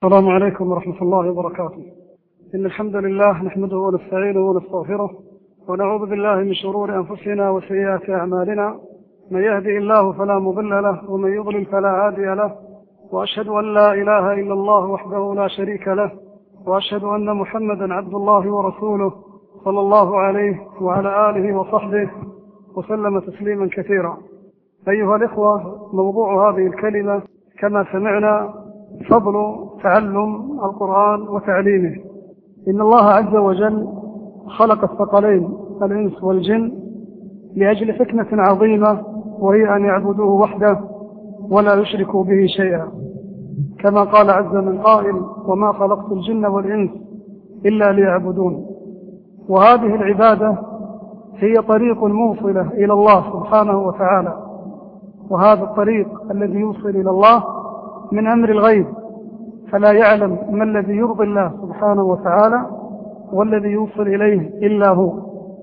السلام عليكم ورحمة الله وبركاته. إن الحمد لله نحمده ونستعينه ونستغفره ونعوذ بالله من شرور أنفسنا وسيئات أعمالنا، من يهدي الله فلا مضل له ومن يضلل فلا هادي له، وأشهد أن لا إله إلا الله وحده لا شريك له، وأشهد أن محمدا عبد الله ورسوله صلى الله عليه وعلى آله وصحبه وسلم تسليما كثيرا. أيها الإخوة، موضوع هذه الكلمة كما سمعنا فضل تعلم القرآن وتعليمه. إن الله عز وجل خلق الثقلين الإنس والجن لأجل حكمة عظيمة، وهي أن يعبدوه وحده ولا يشركوا به شيئا، كما قال عز من قائل: وما خلقت الجن والإنس إلا ليعبدون. وهذه العبادة هي طريق موصلة إلى الله سبحانه وتعالى، وهذا الطريق الذي يوصل إلى الله من أمر الغيب، فلا يعلم ما الذي يرضي الله سبحانه وتعالى والذي يوصل إليه إلا هو.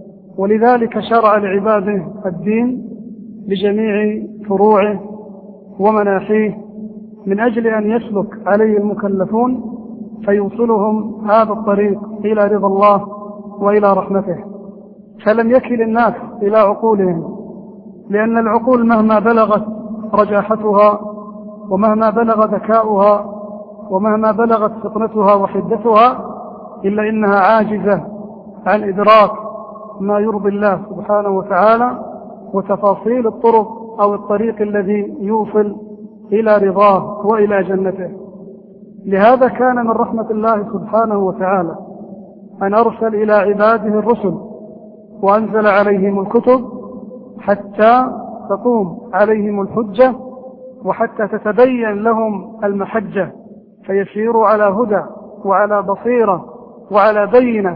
ولذلك شرع لعباده الدين بجميع فروعه ومناحيه من أجل أن يسلك عليه المكلفون فيوصلهم هذا الطريق إلى رضا الله وإلى رحمته. فلم يكل الناس إلى عقولهم، لأن العقول مهما بلغت رجاحتها ومهما بلغ ذكاؤها ومهما بلغت فطنتها وحدتها إلا إنها عاجزة عن إدراك ما يرضي الله سبحانه وتعالى وتفاصيل الطرق أو الطريق الذي يوصل إلى رضاه وإلى جنته. لهذا كان من رحمة الله سبحانه وتعالى أن أرسل إلى عباده الرسل وأنزل عليهم الكتب حتى تقوم عليهم الحجة وحتى تتبين لهم المحجة، فيسيروا على هدى وعلى بصيرة وعلى بينة،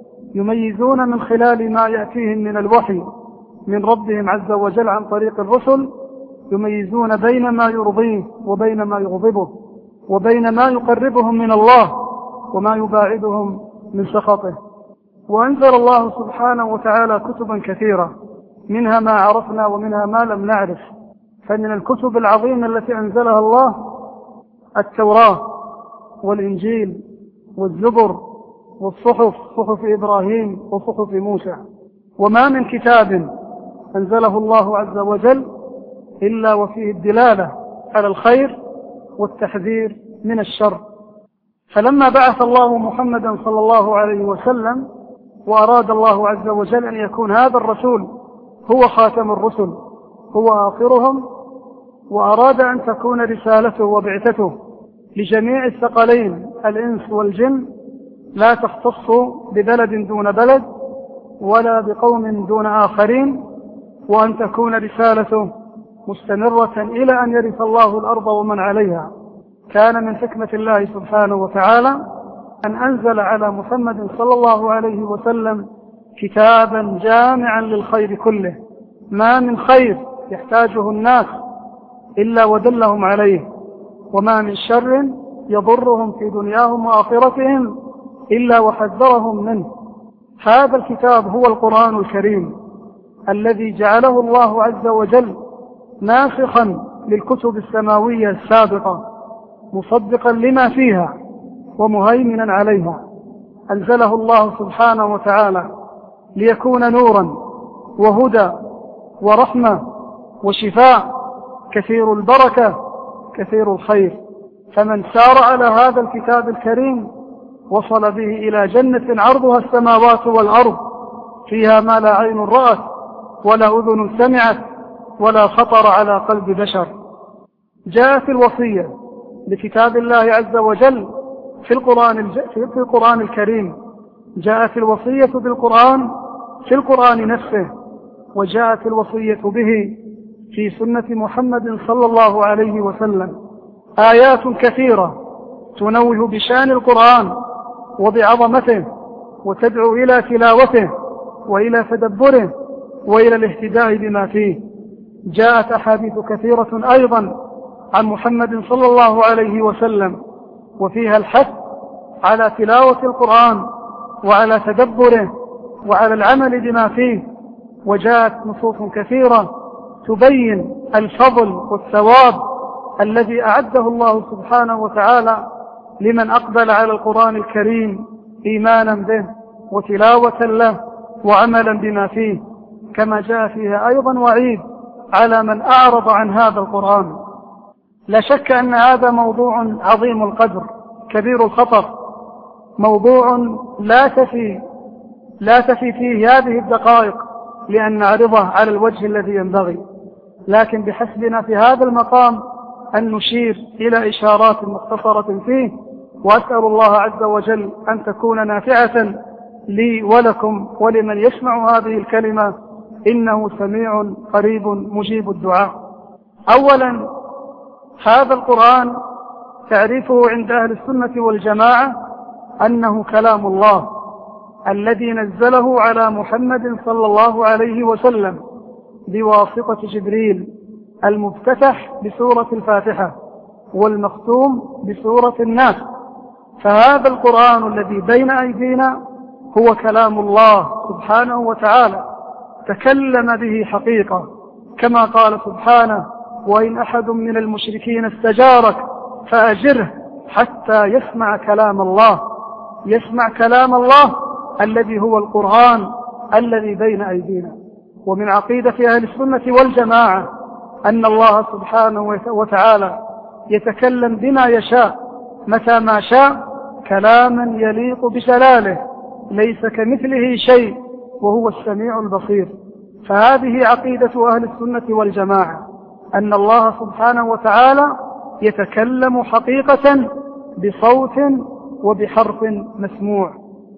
يميزون من خلال ما يأتيهم من الوحي من ربهم عز وجل عن طريق الرسل، يميزون بين ما يرضيه وبين ما يغضبه، وبين ما يقربهم من الله وما يباعدهم من سخطه. وأنزل الله سبحانه وتعالى كتبا كثيرة، منها ما عرفنا ومنها ما لم نعرف. فمن الكتب العظيمة التي أنزلها الله التوراة والإنجيل والزبر والصحف، صحف إبراهيم وصحف موسى. وما من كتاب أنزله الله عز وجل إلا وفيه الدلالة على الخير والتحذير من الشر. فلما بعث الله محمدا صلى الله عليه وسلم وأراد الله عز وجل أن يكون هذا الرسول هو خاتم الرسل، هو آخرهم، وأراد أن تكون رسالته وبعثته لجميع الثقلين الإنس والجن، لا تختص ببلد دون بلد ولا بقوم دون آخرين، وأن تكون رسالته مستمرة إلى أن يرث الله الأرض ومن عليها. كان من حكمة الله سبحانه وتعالى أن أنزل على محمد صلى الله عليه وسلم كتابا جامعا للخير كله، ما من خير يحتاجه الناس إلا ودلهم عليه، وما من شر يضرهم في دنياهم وآخرتهم إلا وحذرهم منه. هذا الكتاب هو القرآن الكريم الذي جعله الله عز وجل ناسخا للكتب السماوية السابقة، مصدقا لما فيها ومهيمنا عليها. أنزله الله سبحانه وتعالى ليكون نورا وهدى ورحمة وشفاء، كثير البركة كثير الخير. فمن سار على هذا الكتاب الكريم وصل به إلى جنة عرضها السماوات والأرض، فيها ما لا عين رأت ولا أذن سمعت ولا خطر على قلب بشر. جاءت الوصية بكتاب الله عز وجل في القرآن الكريم، جاءت الوصية بالقرآن في القرآن نفسه، وجاءت الوصية به في سنة محمد صلى الله عليه وسلم. آيات كثيرة تنوه بشان القرآن وبعظمته وتدعو إلى تلاوته وإلى تدبره وإلى الاهتداء بما فيه. جاءت أحاديث كثيرة أيضا عن محمد صلى الله عليه وسلم، وفيها الحث على تلاوة القرآن وعلى تدبره وعلى العمل بما فيه. وجاءت نصوص كثيرة تبين الفضل والثواب الذي أعده الله سبحانه وتعالى لمن أقبل على القرآن الكريم إيمانا به وتلاوة له وعملا بما فيه، كما جاء فيها أيضا وعيد على من أعرض عن هذا القرآن. لا شك أن هذا موضوع عظيم القدر كبير الخطر، موضوع لا تفي فيه هذه الدقائق لأن نعرضه على الوجه الذي ينبغي، لكن بحسبنا في هذا المقام أن نشير إلى إشارات مختصرة فيه، وأسأل الله عز وجل أن تكون نافعة لي ولكم ولمن يسمع هذه الكلمة، إنه سميع قريب مجيب الدعاء. أولا، هذا القرآن تعريفه عند أهل السنة والجماعة أنه كلام الله الذي نزله على محمد صلى الله عليه وسلم بواسطة جبريل، المفتتح بسورة الفاتحة والمختوم بسورة الناس. فهذا القرآن الذي بين أيدينا هو كلام الله سبحانه وتعالى تكلم به حقيقة، كما قال سبحانه: وإن أحد من المشركين استجارك فأجره حتى يسمع كلام الله. يسمع كلام الله الذي هو القرآن الذي بين أيدينا. ومن عقيدة أهل السنة والجماعة أن الله سبحانه وتعالى يتكلم بما يشاء متى ما شاء، كلاما يليق بجلاله، ليس كمثله شيء وهو السميع البصير. فهذه عقيدة أهل السنة والجماعة، أن الله سبحانه وتعالى يتكلم حقيقة بصوت وبحرف مسموع.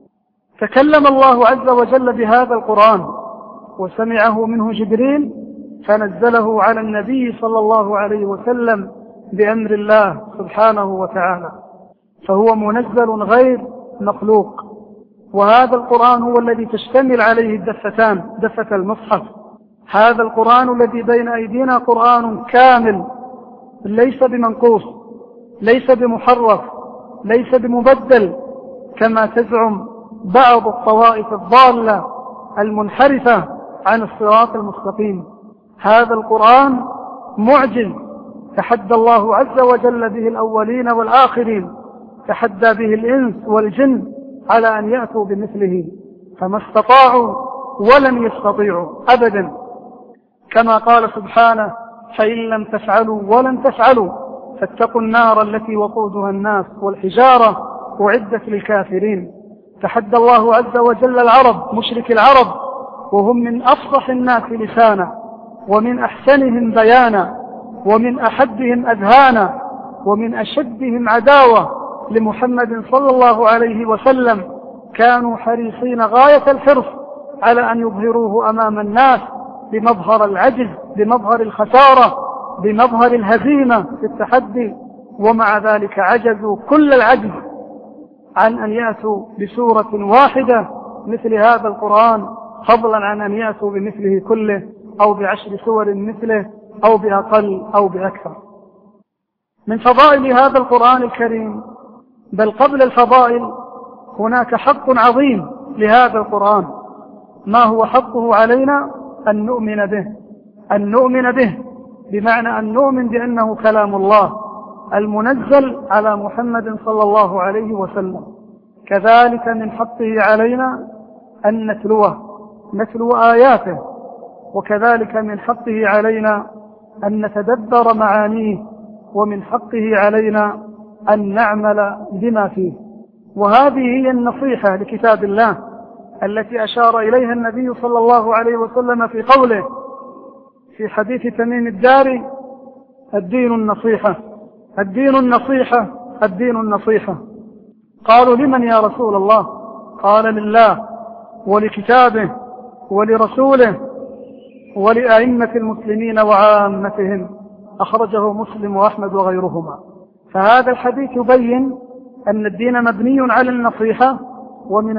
تكلم الله عز وجل بهذا القرآن وسمعه منه جبريل، فنزله على النبي صلى الله عليه وسلم بأمر الله سبحانه وتعالى، فهو منزل غير مخلوق. وهذا القرآن هو الذي تشتمل عليه الدفتان، دفة المصحف. هذا القرآن الذي بين أيدينا قرآن كامل، ليس بمنقوص، ليس بمحرف، ليس بمبدل كما تزعم بعض الطوائف الضالة المنحرفة عن الصراط المستقيم. هذا القرآن معجز تحدى الله عز وجل به الأولين والآخرين، تحدى به الإنس والجن على أن يأتوا بمثله، فما استطاعوا ولن يستطيعوا أبدا، كما قال سبحانه: فإن لم تفعلوا ولن تفعلوا فاتقوا النار التي وقودها الناس والحجارة أعدت للكافرين. تحدى الله عز وجل العرب، مشرك العرب، وهم من أفصح الناس لسانا ومن أحسنهم بيانا ومن أحدهم أذهانا ومن أشدهم عداوة لمحمد صلى الله عليه وسلم. كانوا حريصين غاية الحرص على أن يظهروه أمام الناس بمظهر العجز، بمظهر الخسارة، بمظهر الهزيمة في التحدي، ومع ذلك عجزوا كل العجز عن أن يأتوا بسورة واحدة مثل هذا القرآن، فضلا عن أن يأتوا بمثله كله أو ب10 سور مثله أو بأقل أو بأكثر. من فضائل هذا القرآن الكريم، بل قبل الفضائل هناك حق عظيم لهذا القرآن. ما هو حقه علينا؟ أن نؤمن به، أن نؤمن به بمعنى أن نؤمن بأنه كلام الله المنزل على محمد صلى الله عليه وسلم. كذلك من حقه علينا أن نتلو آياته، وكذلك من حقه علينا أن نتدبر معانيه، ومن حقه علينا أن نعمل بما فيه. وهذه هي النصيحة لكتاب الله التي أشار إليها النبي صلى الله عليه وسلم في قوله في حديث تميم الداري: الدين النصيحة، الدين النصيحة، الدين النصيحة. قالوا: لمن يا رسول الله؟ قال: لله ولكتابه ولرسوله ولأئمة المسلمين وعامتهم. أخرجه مسلم وأحمد وغيرهما. فهذا الحديث يبين أن الدين مبني على النصيحة، ومن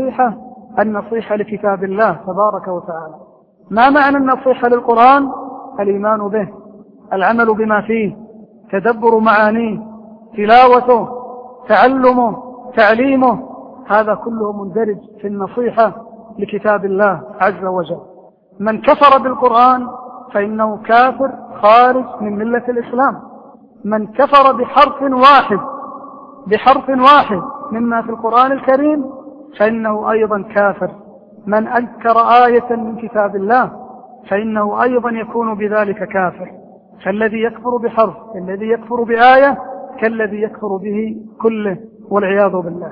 النصيحة لكتاب الله تبارك وتعالى. ما معنى النصيحة للقرآن؟ الإيمان به، العمل بما فيه، تدبر معانيه، تلاوته، تعلمه، تعليمه، هذا كله مندرج في النصيحة لكتاب الله عز وجل. من كفر بالقرآن فإنه كافر خارج من ملة الإسلام. من كفر بحرف واحد بحرف واحد مما في القرآن الكريم فإنه أيضا كافر. من أنكر آية من كتاب الله فإنه أيضا يكون بذلك كافر. فالذي يكفر بحرف الذي يكفر بآية كالذي يكفر به كله والعياذ بالله.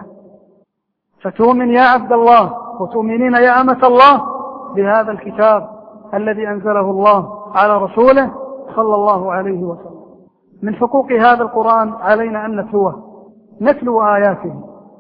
فتؤمن يا عبد الله وتؤمنين يا أمة الله بهذا الكتاب الذي أنزله الله على رسوله صلى الله عليه وسلم. من حقوق هذا القرآن علينا أن نتلو آياته.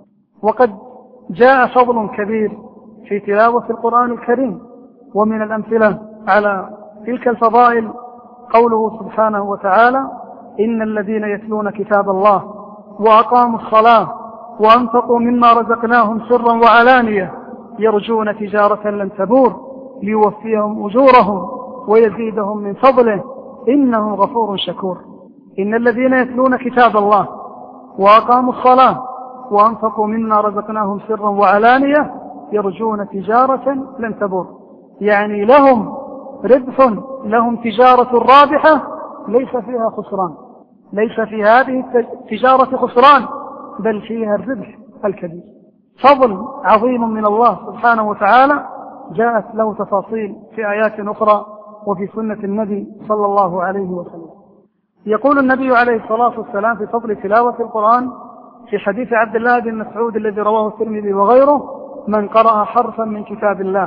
وقد جاء فضل كبير في تلاوة القرآن الكريم، ومن الأمثلة على تلك الفضائل قوله سبحانه وتعالى: إن الذين يتلون كتاب الله وأقاموا الصلاة وأنفقوا مما رزقناهم سرا وعلانية يرجون تجارة لن تبور ليوفيهم أجورهم ويزيدهم من فضله إنه غفور شكور. إن الذين يتلون كتاب الله وأقاموا الصلاة وأنفقوا مما رزقناهم سرا وعلانية يرجون تجارة لن تبور، يعني لهم ربح، لهم تجارة رابحة ليس فيها خسران، ليس في هذه التجارة خسران بل فيها الربح الكبير. فضل عظيم من الله سبحانه وتعالى جاءت له تفاصيل في آيات أخرى وفي سنة النبي صلى الله عليه وسلم. يقول النبي عليه الصلاة والسلام في فضل تلاوة القرآن في حديث عبد الله بن مسعود الذي رواه الترمذي وغيره: من قرأ حرفا من كتاب الله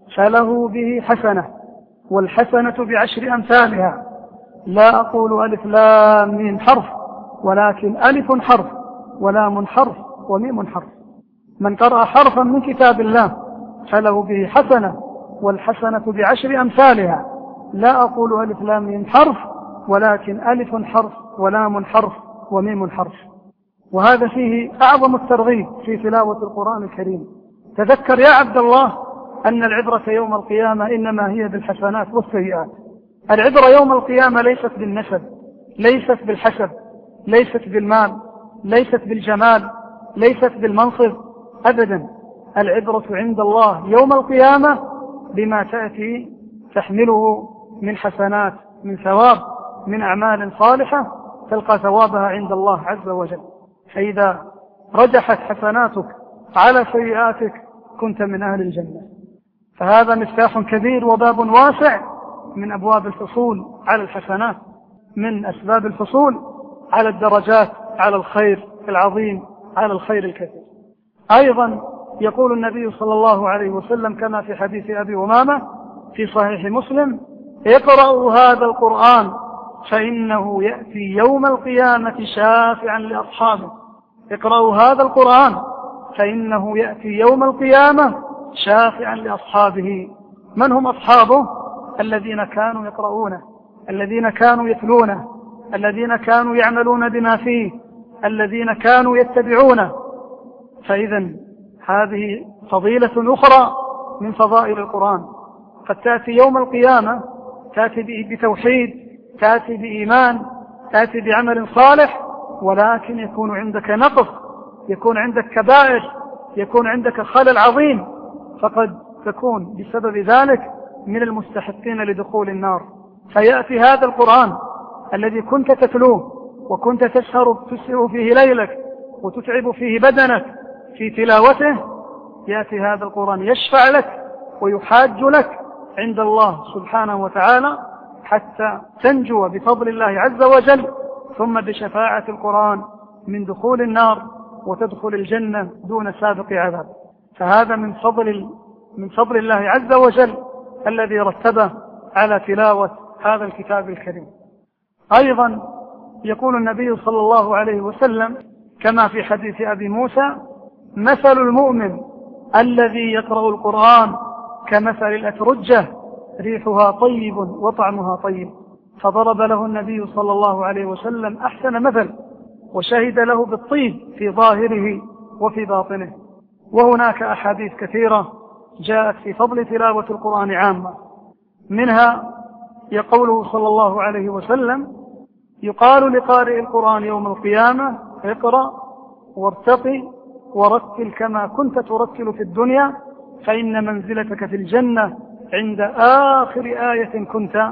فله به حسنة والحسنة بعشر أمثالها، لا أقول ألف لام ميم حرف ولكن ألف حرف ولام حرف وميم حرف. من قرأ حرفا من كتاب الله فله به حسنة والحسنة بعشر أمثالها، لا أقول ألف لام ميم حرف ولكن ألف حرف ولام حرف وميم حرف. وهذا فيه أعظم الترغيب في تلاوة القرآن الكريم. تذكر يا عبد الله أن العبرة يوم القيامة إنما هي بالحسنات والسيئات. العبرة يوم القيامة ليست بالنسب، ليست بالحسب، ليست بالمال، ليست بالجمال، ليست بالمنصب أبدا. العبرة عند الله يوم القيامة بما تأتي تحمله من حسنات، من ثواب، من أعمال صالحة تلقى ثوابها عند الله عز وجل. فإذا رجحت حسناتك على سيئاتك كنت من أهل الجنة. فهذا مفتاح كبير وباب واسع من أبواب الحصول على الحسنات، من أسباب الحصول على الدرجات، على الخير العظيم، على الخير الكثير. أيضا يقول النبي صلى الله عليه وسلم كما في حديث أبي أمامة في صحيح مسلم: اقرأوا هذا القرآن فإنه يأتي يوم القيامة شافعا لأصحابه. اقرأوا هذا القرآن فإنه يأتي يوم القيامة شافعا لأصحابه. من هم أصحابه؟ الذين كانوا يقرؤونه، الذين كانوا يتلونه، الذين كانوا يعملون بما فيه، الذين كانوا يتبعونه. فإذا هذه فضيلة أخرى من فضائل القرآن. قد تأتي يوم القيامة تأتي بتوحيد، تأتي بإيمان، تأتي بعمل صالح، ولكن يكون عندك نقص، يكون عندك كبائر، يكون عندك خلل عظيم، فقد تكون بسبب ذلك من المستحقين لدخول النار. فيأتي هذا القرآن الذي كنت تتلوه وكنت تسهر فيه ليلك وتتعب فيه بدنك في تلاوته، يأتي هذا القرآن يشفع لك ويحاج لك عند الله سبحانه وتعالى حتى تنجو بفضل الله عز وجل، ثم بشفاعة القرآن من دخول النار وتدخل الجنة دون سابق عذاب. فهذا من فضل الله عز وجل الذي رتبه على تلاوة هذا الكتاب الكريم. أيضا يقول النبي صلى الله عليه وسلم كما في حديث أبي موسى: مثل المؤمن الذي يقرأ القرآن كمثل الأترجة ريحها طيب وطعمها طيب. فضرب له النبي صلى الله عليه وسلم أحسن مثل وشهد له بالطيب في ظاهره وفي باطنه. وهناك أحاديث كثيرة جاءت في فضل تلاوة القرآن عامة، منها يقوله صلى الله عليه وسلم: يقال لقارئ القرآن يوم القيامة: اقرأ وارتقي ورتل كما كنت ترتل في الدنيا فإن منزلتك في الجنة عند آخر آية كنت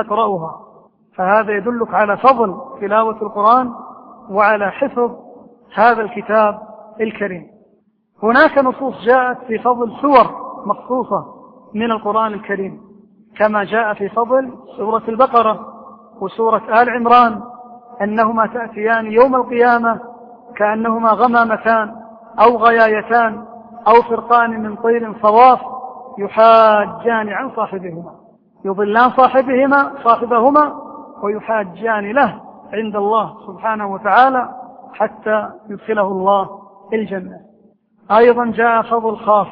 تقرأها. فهذا يدلك على فضل تلاوة القرآن وعلى حفظ هذا الكتاب الكريم. هناك نصوص جاءت في فضل سور مخصوصة من القرآن الكريم، كما جاء في فضل سورة البقرة وسورة آل عمران أنهما تأتيان يوم القيامة كأنهما غمامتان أو غيايتان أو فرقان من طير صواف يحاجان عن صاحبهما، يضلان صاحبهما ويحاجان له عند الله سبحانه وتعالى حتى يدخله الله الجنة. أيضا جاء فضل خاص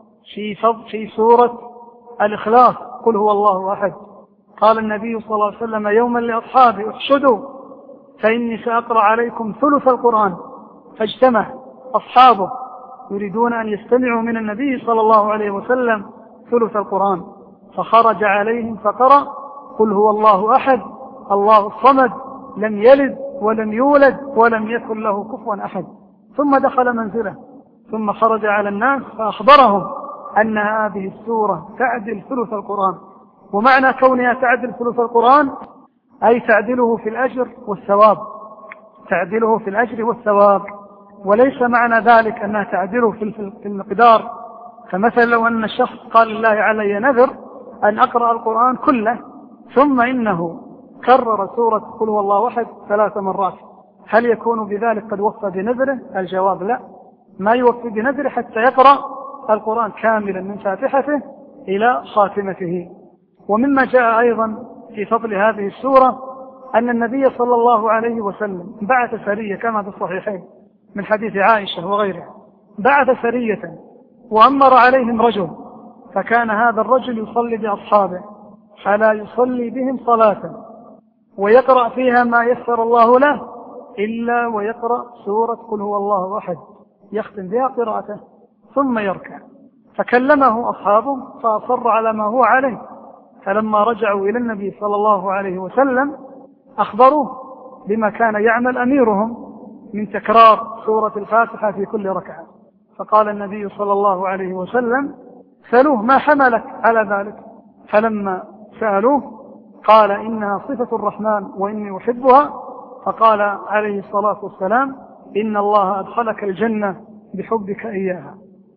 في سورة الإخلاص، قل هو الله أحد. قال النبي صلى الله عليه وسلم يوما لأصحابه احشدوا فإني سأقرأ عليكم ثلث القرآن، فاجتمع أصحابه يريدون أن يستمعوا من النبي صلى الله عليه وسلم ثلث القرآن، فخرج عليهم فقرأ قل هو الله أحد الله الصمد لم يلد ولم يولد ولم يكن له كفوا أحد، ثم دخل منزله، ثم خرج على الناس فأخبرهم أن هذه السورة تعدل ثلث القرآن. ومعنى كونها تعدل ثلث القرآن أي تعدله في الأجر والثواب، تعدله في الأجر والثواب، وليس معنى ذلك أنها تعدله في المقدار. فمثلا لو أن الشخص قال لله علي نذر أن أقرأ القرآن كله، ثم إنه كرر سورة قل هو الله أحد 3 مرات، هل يكون بذلك قد وفى بنذره؟ الجواب لا، ما يوفي بنذره حتى يقرأ القرآن كاملا من فاتحته إلى خاتمته. ومما جاء أيضا في فضل هذه السورة أن النبي صلى الله عليه وسلم بعث سرية كما في الصحيحين من حديث عائشة وغيرها، بعث سرية وأمر عليهم رجل، فكان هذا الرجل يصلي بأصحابه فلا يصلي بهم صلاة ويقرأ فيها ما يسر الله له إلا ويقرأ سورة قل هو الله أحد يختم بها قراءته ثم يركع. فكلمه أصحابه فأصر على ما هو عليه، فلما رجعوا إلى النبي صلى الله عليه وسلم أخبروه بما كان يعمل أميرهم من تكرار سورة الفاتحة في كل ركعة. فقال النبي صلى الله عليه وسلم سألوه ما حملك على ذلك؟ فلما سألوه قال إنها صفة الرحمن وإني أحبها. فقال عليه الصلاة والسلام إن الله أدخلك الجنة بحبك إياها.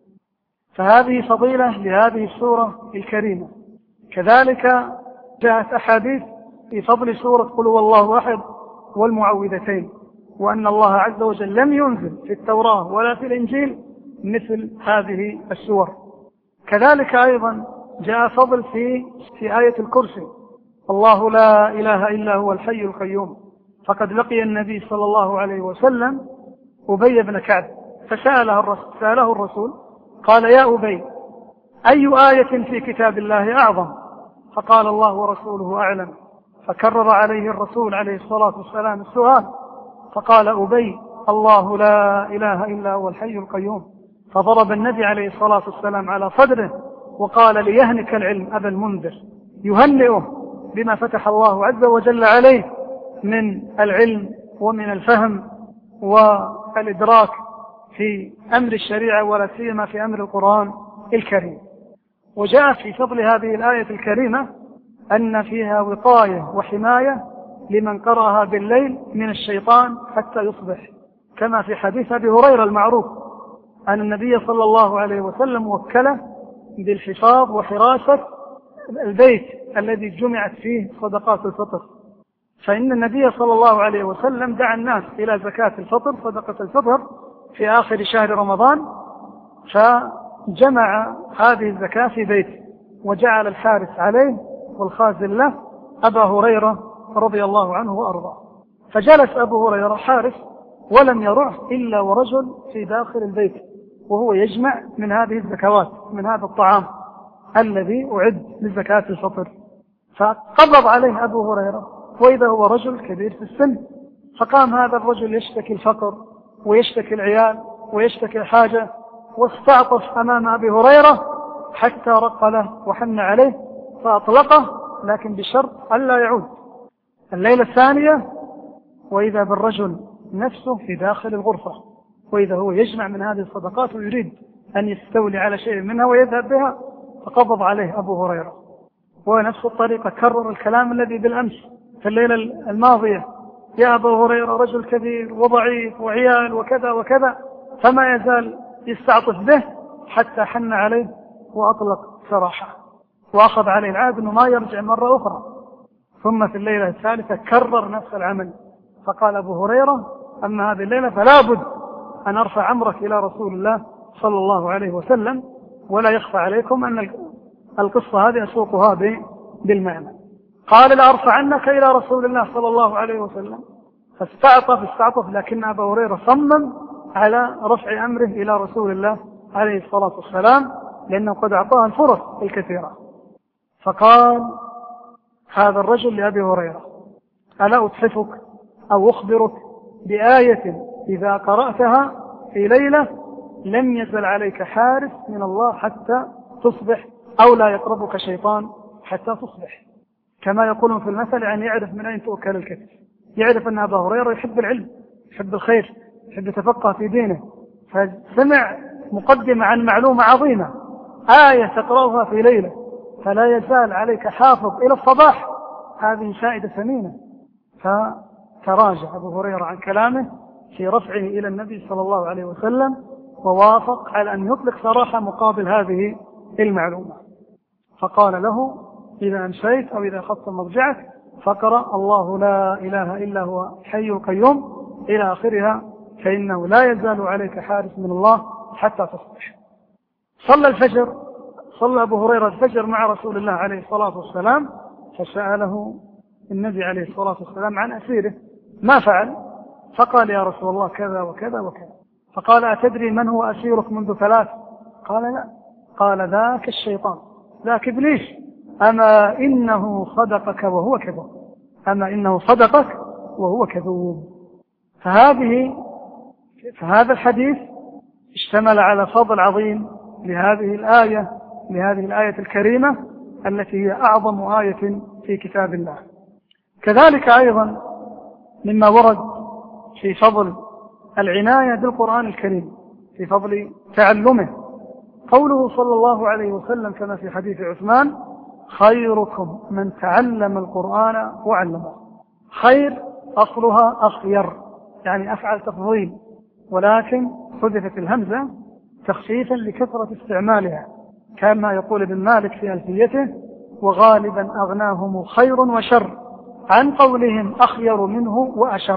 فهذه فضيلة لهذه السورة الكريمة. كذلك جاءت أحاديث في فضل سورة قل هو الله أحد والمعوذتين، وأن الله عز وجل لم ينزل في التوراة ولا في الإنجيل مثل هذه السور. كذلك أيضا جاء فضل في آية الكرسي الله لا إله إلا هو الحي القيوم، فقد لقي النبي صلى الله عليه وسلم أبي بن كعب فسأله الرسول قال يا أبي أي آية في كتاب الله أعظم؟ فقال الله ورسوله أعلم. فكرر عليه الرسول عليه الصلاة والسلام السؤال، فقال أبي الله لا إله إلا هو الحي القيوم. فضرب النبي عليه الصلاة والسلام على صدره وقال ليهنك العلم أبا المنذر، يهنئه بما فتح الله عز وجل عليه من العلم ومن الفهم والإدراك في أمر الشريعة ولا سيما في أمر القرآن الكريم. وجاء في فضل هذه الآية الكريمة أن فيها وقاية وحماية لمن قرأها بالليل من الشيطان حتى يصبح، كما في حديث أبي هريرة المعروف أن النبي صلى الله عليه وسلم وكله بالحفاظ وحراسة البيت الذي جمعت فيه صدقات الفطر. فإن النبي صلى الله عليه وسلم دعا الناس إلى زكاة الفطر صدقة الفطر في آخر شهر رمضان، فجمع هذه الزكاة في بيته وجعل الحارس عليه والخازن له أبا هريرة رضي الله عنه وأرضاه. فجلس أبو هريرة حارس ولم يرعه إلا ورجل في داخل البيت وهو يجمع من هذه الزكوات من هذا الطعام الذي أعد لزكاة الفطر. فقبض عليه أبو هريرة وإذا هو رجل كبير في السن، فقام هذا الرجل يشتكي الفقر ويشتكي العيال ويشتكي الحاجة، واستعطف أمام أبي هريرة حتى رق له وحن عليه فأطلقه، لكن بشرط ألا يعود. الليلة الثانية وإذا بالرجل نفسه في داخل الغرفة، وإذا هو يجمع من هذه الصدقات ويريد أن يستولي على شيء منها ويذهب بها، فقبض عليه أبو هريرة. ونفس الطريقة كرر الكلام الذي بالأمس في الليلة الماضية يا أبا هريرة رجل كبير وضعيف وعيال وكذا وكذا، فما يزال يستعطف به حتى حن عليه وأطلق سراحه، وأخذ عليه العهد أنه ما يرجع مرة أخرى. ثم في الليلة الثالثة كرر نفس العمل، فقال أبو هريرة: أما هذه الليلة فلا بد أن أرفع أمرك إلى رسول الله صلى الله عليه وسلم، ولا يخفى عليكم أن القصة هذه أسوقها بالمعنى. قال: لأرفعنك إلى رسول الله صلى الله عليه وسلم. فاستعطف، لكن أبا هريرة صمم على رفع أمره إلى رسول الله عليه الصلاة والسلام، لأنه قد أعطاه الفرص الكثيرة. فقال هذا الرجل لأبي هريرة: ألا أتحفك أو أخبرك بآية إذا قرأتها في ليلة لم يزل عليك حارس من الله حتى تصبح، أو لا يقربك شيطان حتى تصبح. كما يقولون في المثل: يعني يعرف من أين تؤكل الكتف. يعرف أن أبا هريرة يحب العلم، يحب الخير، يحب يتفقه في دينه، فسمع مقدمة عن معلومة عظيمة، آية تقرأها في ليلة فلا يزال عليك حافظ إلى الصباح، هذه فائدة ثمينة. فتراجع أبو هريرة عن كلامه في رفعه إلى النبي صلى الله عليه وسلم، ووافق على أن يطلق سراحة مقابل هذه المعلومة. فقال له: إذا أمسيت أو إذا أخذت مرجعك فقرأ الله لا إله إلا هو حي القيوم إلى آخرها، فإنه لا يزال عليك حارس من الله حتى تصبح. صلى أبو هريرة الفجر مع رسول الله عليه الصلاة والسلام، فسأله النبي عليه الصلاة والسلام عن أسيره ما فعل، فقال: يا رسول الله كذا وكذا وكذا. فقال: أتدري من هو أسيرك منذ 3؟ قال: لا. قال: ذاك الشيطان، ذاك إبليس، أما إنه صدقك وهو كذوب، أما إنه صدقك وهو كذوب. فهذا الحديث اشتمل على فضل عظيم لهذه الآية الكريمة التي هي أعظم آية في كتاب الله. كذلك أيضا مما ورد في فضل العناية بالقرآن الكريم، في فضل تعلمه، قوله صلى الله عليه وسلم كما في حديث عثمان: خيركم من تعلم القرآن وعلمه. خير أصلها أخير، يعني أفعل تفضيل، ولكن حذفت الهمزة تخفيفا لكثرة استعمالها، كما يقول ابن مالك في ألفيته: وغالبا أغناهم خير وشر عن قولهم أخير منه وأشر.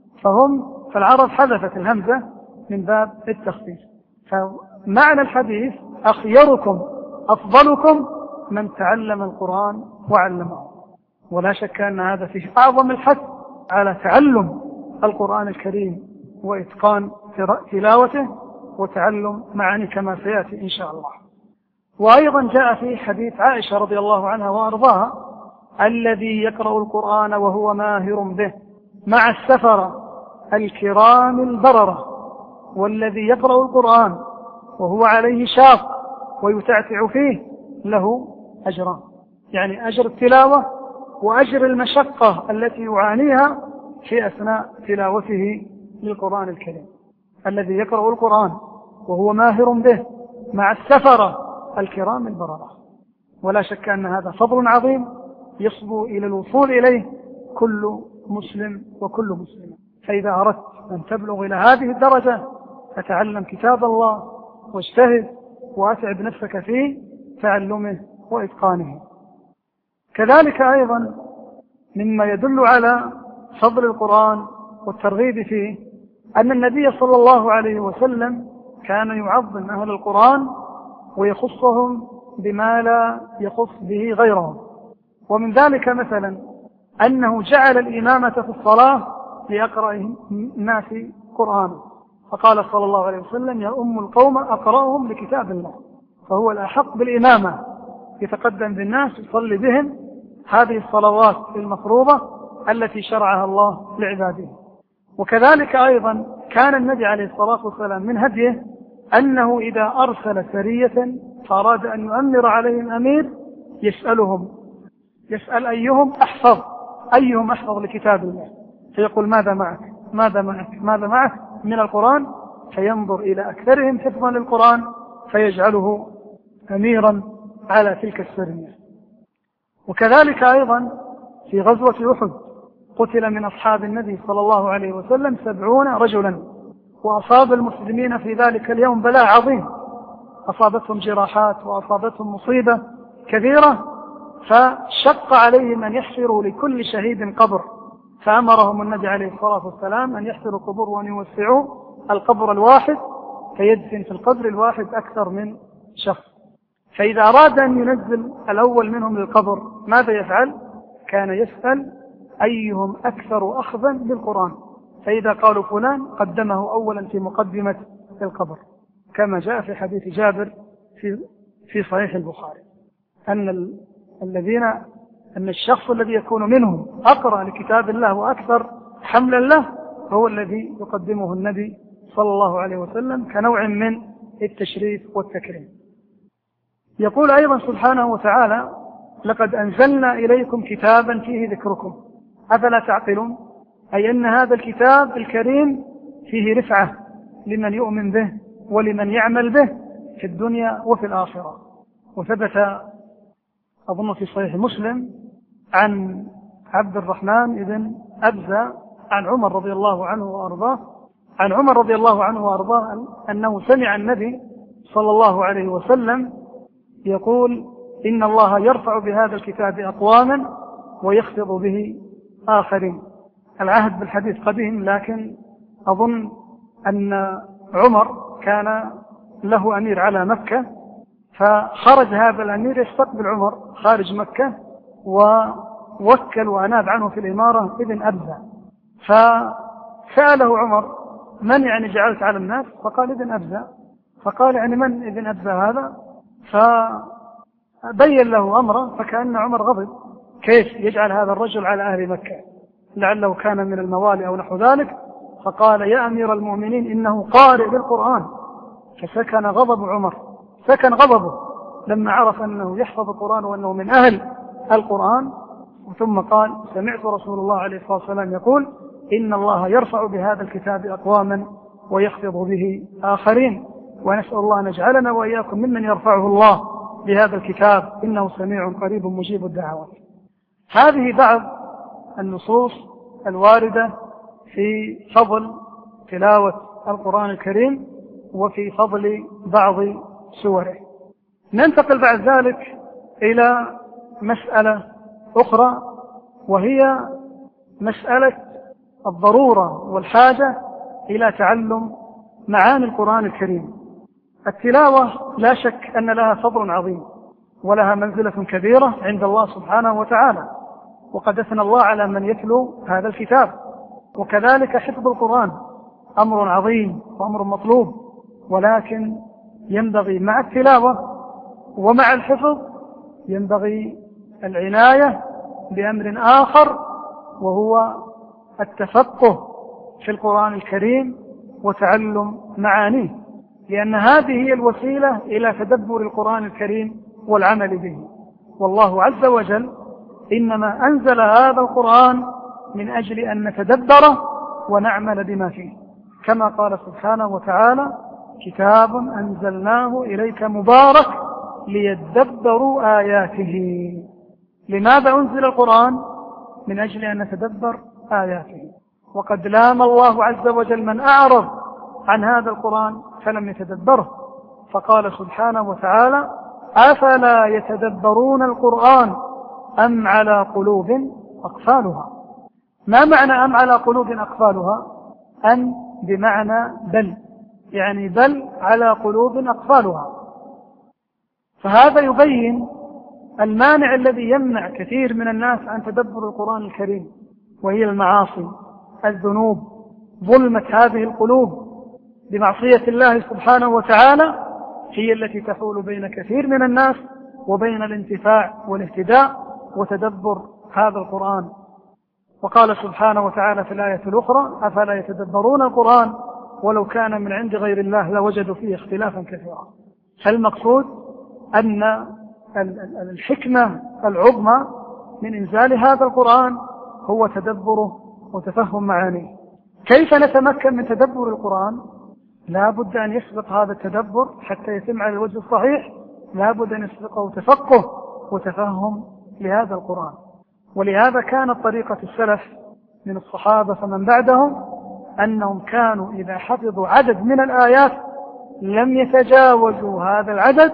فالعرب حذفت الهمزة من باب التخفيف. فمعنى الحديث: أخيركم أفضلكم من تعلم القرآن وعلمه. ولا شك أن هذا فيه أعظم الحث على تعلم القرآن الكريم وإتقان تلاوته وتعلم معاني كما سيأتي إن شاء الله. وأيضا جاء في حديث عائشة رضي الله عنها وأرضاها: الذي يقرأ القرآن وهو ماهر به مع السفرة الكرام البررة، والذي يقرأ القرآن وهو عليه شاق ويتعتع فيه له أجران، يعني أجر التلاوة وأجر المشقة التي يعانيها في أثناء تلاوته للقرآن الكريم. الذي يقرأ القرآن وهو ماهر به مع السفرة الكرام البررة. ولا شك أن هذا فضل عظيم يصبو إلى الوصول إليه كل مسلم وكل مسلم. فإذا أردت أن تبلغ إلى هذه الدرجة فتعلم كتاب الله واجتهد وأتعب نفسك في تعلمه وإتقانه. كذلك أيضا مما يدل على فضل القرآن والترغيب فيه أن النبي صلى الله عليه وسلم كان يعظم أهل القرآن ويخصهم بما لا يخص به غيرهم. ومن ذلك مثلا أنه جعل الإمامة في الصلاة ليقرأ الناس قرآن، فقال صلى الله عليه وسلم: يا أم القوم أقرأهم لكتاب الله، فهو الأحق بالإمامة، يتقدم بالناس يصلي بهم هذه الصلوات المفروضة التي شرعها الله لعباده. وكذلك أيضا كان النبي عليه الصلاة والسلام من هديه أنه إذا أرسل سرية فأراد أن يؤمر عليهم أمير يسأل أيهم أحفظ لكتاب الله، فيقول: ماذا معك من القرآن، فينظر إلى أكثرهم حفظا للقرآن فيجعله أميرا على تلك السرية. وكذلك أيضا في غزوة أحد قتل من أصحاب النبي صلى الله عليه وسلم 70 رجلا، وأصاب المسلمين في ذلك اليوم بلاء عظيم، أصابتهم جراحات وأصابتهم مصيبة كبيرة، فشق عليهم أن يحفروا لكل شهيد قبر، فأمرهم النبي عليه الصلاة والسلام أن يحفروا القبور وأن يوسعوا القبر الواحد فيدفن في القبر الواحد أكثر من شخص. فإذا أراد أن ينزل الأول منهم للقبر ماذا يفعل؟ كان يسأل أيهم أكثر أخذا بالقرآن، فإذا قالوا فلان قدمه أولا في مقدمة القبر، كما جاء في حديث جابر في صحيح البخاري أن الشخص الذي يكون منهم أقرأ لكتاب الله وأكثر حملا له هو الذي يقدمه النبي صلى الله عليه وسلم كنوع من التشريف والتكريم. يقول أيضا سبحانه وتعالى: لقد أنزلنا إليكم كتابا فيه ذكركم أفلا تعقلون، أي أن هذا الكتاب الكريم فيه رفعة لمن يؤمن به ولمن يعمل به في الدنيا وفي الآخرة. وثبت أظن في صحيح مسلم عن عبد الرحمن بن أبزة عن عمر رضي الله عنه وأرضاه أنه سمع النبي صلى الله عليه وسلم يقول: إن الله يرفع بهذا الكتاب أقواما ويخفض به آخرين. العهد بالحديث قديم، لكن أظن أن عمر كان له أمير على مكة، فخرج هذا الأمير يستقبل عمر خارج مكة، ووكل وأناب عنه في الإمارة ابن أبزة، فسأله عمر: من يعني جعلت على الناس؟ فقال: ابن أبزة. فقال: يعني من ابن أبزة هذا؟ فبين له أمره، فكأن عمر غضب: كيف يجعل هذا الرجل على أهل مكة؟ لعله كان من الموالي أو نحو ذلك. فقال: يا أمير المؤمنين إنه قارئ بالقرآن. فسكن غضب عمر، سكن غضبه لما عرف أنه يحفظ القرآن وأنه من أهل القرآن. ثم قال: سمعت رسول الله عليه الصلاة والسلام يقول: إن الله يرفع بهذا الكتاب أقواما ويخفض به آخرين. ونسأل الله أن يجعلنا وإياكم ممن يرفعه الله بهذا الكتاب، إنه سميع قريب مجيب الدعوات. هذه بعض النصوص الواردة في فضل تلاوة القرآن الكريم وفي فضل بعض سوره. ننتقل بعد ذلك إلى مسألة أخرى، وهي مسألة الضرورة والحاجة إلى تعلم معاني القرآن الكريم. التلاوة لا شك أن لها فضل عظيم ولها منزلة كبيرة عند الله سبحانه وتعالى، وقد أثنى الله على من يتلو هذا الكتاب. وكذلك حفظ القرآن أمر عظيم وأمر مطلوب، ولكن ينبغي مع التلاوة ومع الحفظ ينبغي العناية بأمر آخر، وهو التفقه في القرآن الكريم وتعلم معانيه، لأن هذه هي الوسيلة إلى تدبر القرآن الكريم والعمل به. والله عز وجل إنما أنزل هذا القرآن من أجل أن نتدبره ونعمل بما فيه، كما قال سبحانه وتعالى: كتاب أنزلناه إليك مبارك ليدبروا آياته. لماذا أنزل القرآن؟ من أجل أن نتدبر آياته. وقد لام الله عز وجل من أعرض عن هذا القرآن فلم يتدبره، فقال سبحانه وتعالى: أفلا يتدبرون القرآن أم على قلوب أقفالها. ما معنى أم على قلوب أقفالها؟ أم بمعنى بل، يعني بل على قلوب أقفالها. فهذا يبين المانع الذي يمنع كثير من الناس عن تدبر القرآن الكريم، وهي المعاصي، الذنوب، ظلمة هذه القلوب بمعصية الله سبحانه وتعالى، هي التي تحول بين كثير من الناس وبين الانتفاع والاهتداء وتدبر هذا القرآن. وقال سبحانه وتعالى في الآية الأخرى: أفلا يتدبرون القرآن ولو كان من عند غير الله لوجدوا فيه اختلافا كثيرا. فالمقصود أن الحكمة العظمى من إنزال هذا القرآن هو تدبره وتفهم معانيه. كيف نتمكن من تدبر القرآن؟ لا بد أن يسبق هذا التدبر حتى يتم على الوجه الصحيح، لا بد أن يسبقه تفقه وتفهم لهذا القرآن. ولهذا كانت طريقة السلف من الصحابة فمن بعدهم أنهم كانوا إذا حفظوا عدد من الآيات لم يتجاوزوا هذا العدد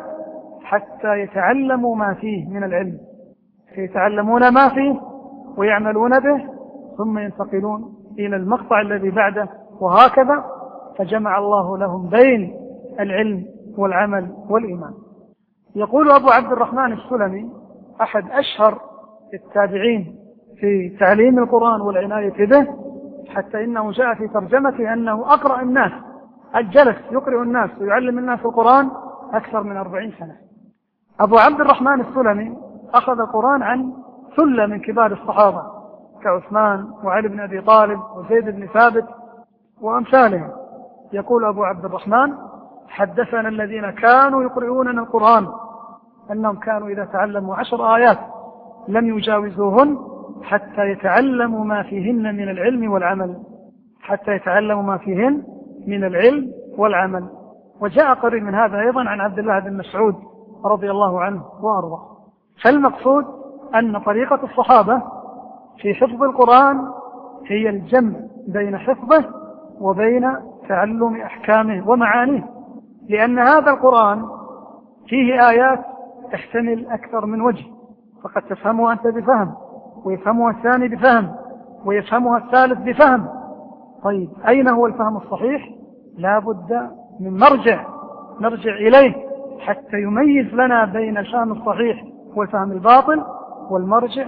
حتى يتعلموا ما فيه من العلم، فيتعلمون ما فيه ويعملون به ثم ينتقلون إلى المقطع الذي بعده، وهكذا فجمع الله لهم بين العلم والعمل والإيمان. يقول أبو عبد الرحمن السلمي أحد أشهر التابعين في تعليم القرآن والعناية به، حتى إنه جاء في ترجمته أنه أقرأ الناس، الجلس يقرأ الناس ويعلم الناس القرآن أكثر من 40 سنة. أبو عبد الرحمن السلمي أخذ القرآن عن ثلة من كبار الصحابة كعثمان وعلي بن أبي طالب وزيد بن ثابت وأمثالهم. يقول أبو عبد الرحمن: حدثنا الذين كانوا يقرؤوننا القرآن أنهم كانوا إذا تعلموا 10 آيات لم يجاوزوهن حتى يتعلموا ما فيهن من العلم والعمل، حتى يتعلموا ما فيهن من العلم والعمل. وجاء قريب من هذا أيضا عن عبد الله بن مسعود رضي الله عنه وأرضاه. فالمقصود أن طريقة الصحابة في حفظ القرآن هي الجمع بين حفظه وبين تعلم أحكامه ومعانيه، لأن هذا القرآن فيه آيات تحتمل أكثر من وجه، فقد تفهمها أنت بفهم، ويفهمها الثاني بفهم، ويفهمها الثالث بفهم. طيب أين هو الفهم الصحيح؟ لا بد من نرجع إليه حتى يميز لنا بين الفهم الصحيح والفهم الباطل، والمرجع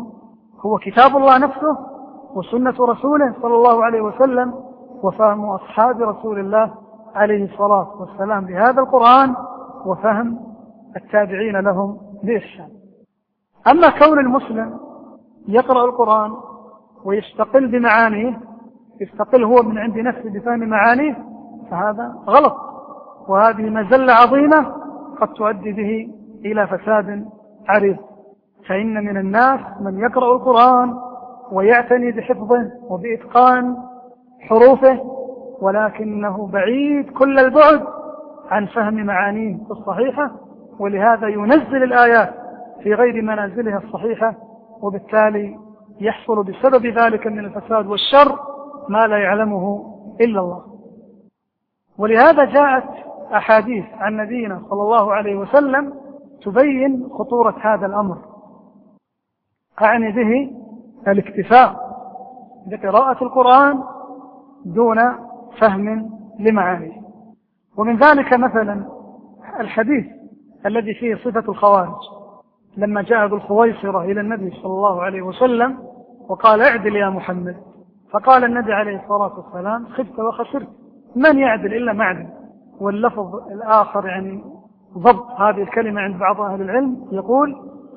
هو كتاب الله نفسه وسنة رسوله صلى الله عليه وسلم وفهم أصحاب رسول الله عليه الصلاة والسلام بهذا القرآن، وفهم التابعين لهم بإحسان. أما كون المسلم يقرأ القرآن ويستقل بمعانيه، يستقل هو من عند نفسه بفهم معانيه، فهذا غلط، وهذه مزلة عظيمة قد تؤدي به إلى فساد عريض. فإن من الناس من يقرأ القرآن ويعتني بحفظه وبإتقان حروفه، ولكنه بعيد كل البعد عن فهم معانيه الصحيحة، ولهذا ينزل الآيات في غير منازلها الصحيحة، وبالتالي يحصل بسبب ذلك من الفساد والشر ما لا يعلمه إلا الله. ولهذا جاءت أحاديث عن نبينا صلى الله عليه وسلم تبين خطورة هذا الأمر، أعني به الاكتفاء بقراءة القرآن دون فهم لمعانيه. ومن ذلك مثلا الحديث الذي فيه صفة الخوارج، لما جاء ابو الخويصرة إلى النبي صلى الله عليه وسلم وقال: اعدل يا محمد، فقال النبي عليه الصلاة والسلام: خبت وخسرت، من يعدل إلا معدل. واللفظ الآخر يعني ضبط هذه الكلمة عند بعض أهل العلم يقول: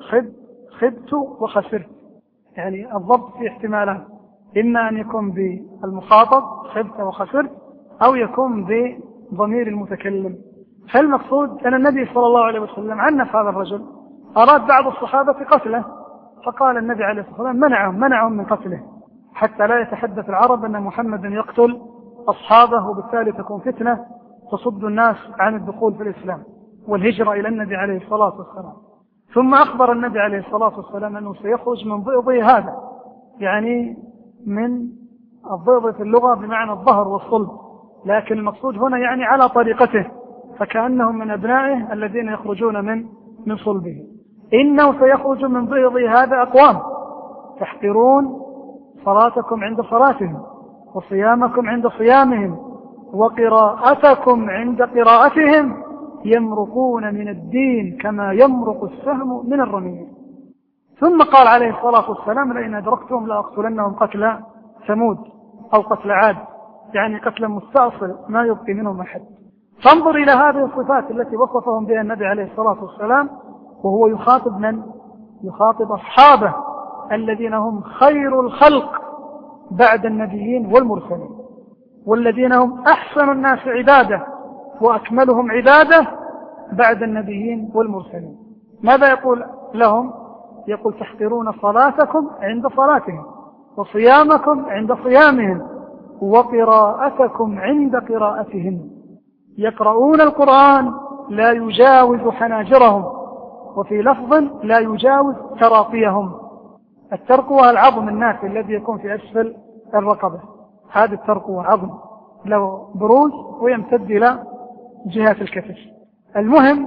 خبت وخسرت، يعني الضبط في احتمالات، إما أن يكون بالمخاطب خبت وخسرت، أو يكون بضمير المتكلم. فالمقصود أن النبي صلى الله عليه وسلم عنف هذا الرجل، أراد بعض الصحابة قتله، فقال النبي عليه الصلاة والسلام: منعهم من قتله حتى لا يتحدث العرب أن محمد يقتل أصحابه، وبالتالي تكون فتنة تصد الناس عن الدخول في الإسلام والهجرة إلى النبي عليه الصلاة والسلام. ثم أخبر النبي عليه الصلاة والسلام أنه سيخرج من ضئضه هذا، يعني من الضئض في اللغة بمعنى الظهر والصلب، لكن المقصود هنا يعني على طريقته، فكأنهم من أبنائه الذين يخرجون من صلبه. إنه سيخرج من ضئضه هذا أقوام تحقرون صلاتكم عند صلاتهم، وصيامكم عند صيامهم، وقراءتكم عند قراءتهم، يمرقون من الدين كما يمرق السهم من الرمية. ثم قال عليه الصلاة والسلام: لئن أدركتهم لأقتلنهم قتل ثمود أو قتل عاد، يعني قتل مستأصل ما يبقي منهم أحد. فانظر إلى هذه الصفات التي وصفهم بها النبي عليه الصلاة والسلام، وهو يخاطب من؟ يخاطب أصحابه الذين هم خير الخلق بعد النبيين والمرسلين، والذين هم أحسن الناس عبادة وأكملهم عبادة بعد النبيين والمرسلين. ماذا يقول لهم؟ يقول: تحقرون صلاتكم عند صلاتهم، وصيامكم عند صيامهم، وقراءتكم عند قراءتهم. يقرؤون القرآن لا يجاوز حناجرهم، وفي لفظ لا يجاوز تراقيهم، الترقوة العظم الناتي الذي يكون في أسفل الرقبة، هذا الترقوة عظم له بروز ويمتد إلى جهة الكتف. المهم